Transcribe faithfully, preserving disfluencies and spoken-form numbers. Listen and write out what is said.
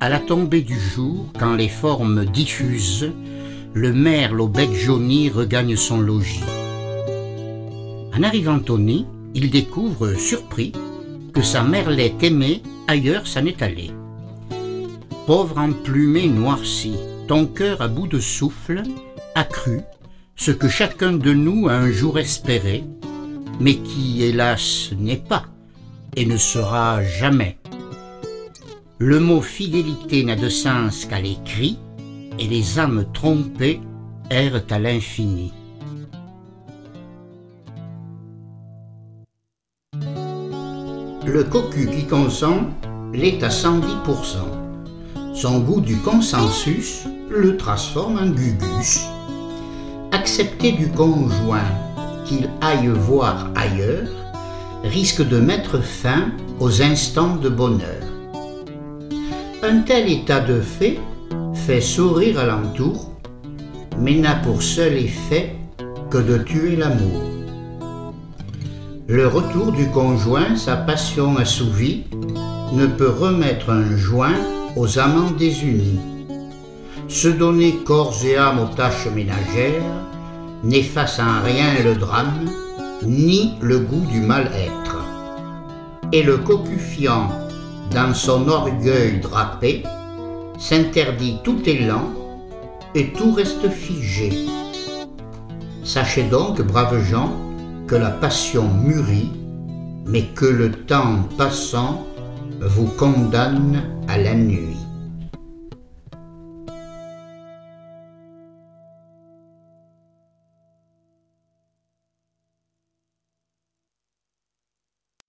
À la tombée du jour, quand les formes diffusent, le merle au bec jauni regagne son logis. En arrivant au nid, il découvre, surpris, que sa merlette aimée ailleurs s'en est allée. Pauvre emplumé noirci, ton cœur à bout de souffle a cru ce que chacun de nous a un jour espéré, mais qui, hélas, n'est pas et ne sera jamais. Le mot fidélité n'a de sens qu'à l'écrit, et les âmes trompées errent à l'infini. Le cocu qui consent l'est à cent dix pour cent. Son goût du consensus le transforme en gugus. Accepter du conjoint qu'il aille voir ailleurs risque de mettre fin aux instants de bonheur. Un tel état de fait fait sourire alentour, mais n'a pour seul effet que de tuer l'amour. Le retour du conjoint, sa passion assouvie, ne peut remettre un joint aux amants désunis. Se donner corps et âme aux tâches ménagères n'efface en rien le drame, ni le goût du mal-être. Et le cocu fiant, dans son orgueil drapé, s'interdit tout élan et tout reste figé. Sachez donc, braves gens, que la passion mûrit, mais que le temps passant vous condamne à la nuit.